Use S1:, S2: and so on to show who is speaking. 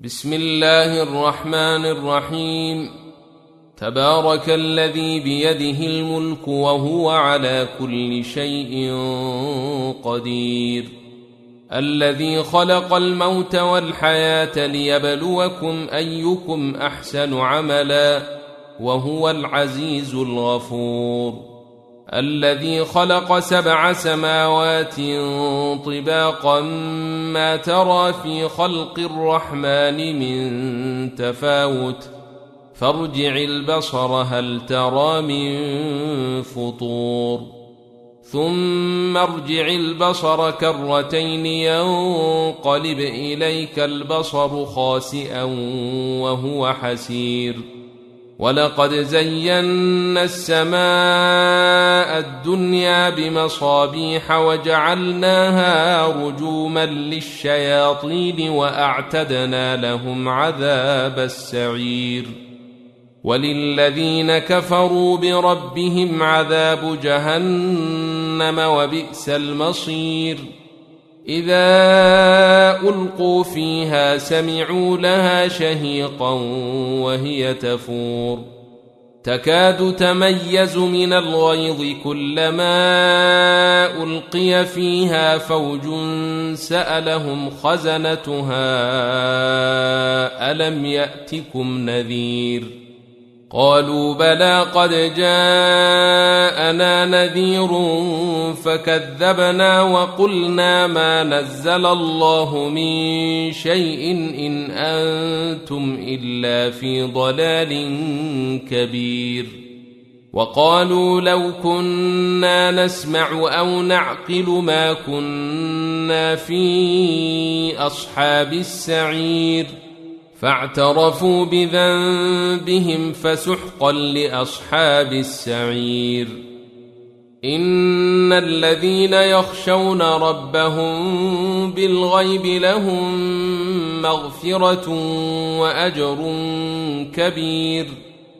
S1: بسم الله الرحمن الرحيم. تبارك الذي بيده الملك وهو على كل شيء قدير، الذي خلق الموت والحياة ليبلوكم أيكم أحسن عملا وهو العزيز الغفور، الذي خلق 7 سماوات طباقا ما ترى في خلق الرحمن من تفاوت فارجع البصر هل ترى من فطور، ثم ارجع البصر كرتين ينقلب إليك البصر خاسئا وهو حسير، ولقد زينا السماء الدنيا بمصابيح وجعلناها رجوما للشياطين وأعتدنا لهم عذاب السعير، وللذين كفروا بربهم عذاب جهنم وبئس المصير. إذا ألقوا فيها سمعوا لها شهيقا وهي تفور، تكاد تميز من الغيظ كلما ألقي فيها فوج سألهم خزنتها ألم يأتكم نذير، قالوا بلى قد جاءنا نذير فكذبنا وقلنا ما نزل الله من شيء إن أنتم إلا في ضلال كبير، وقالوا لو كنا نسمع أو نعقل ما كنا في أصحاب السعير، فاعترفوا بذنبهم فسحقا لأصحاب السعير. إن الذين يخشون ربهم بالغيب لهم مغفرة وأجر كبير.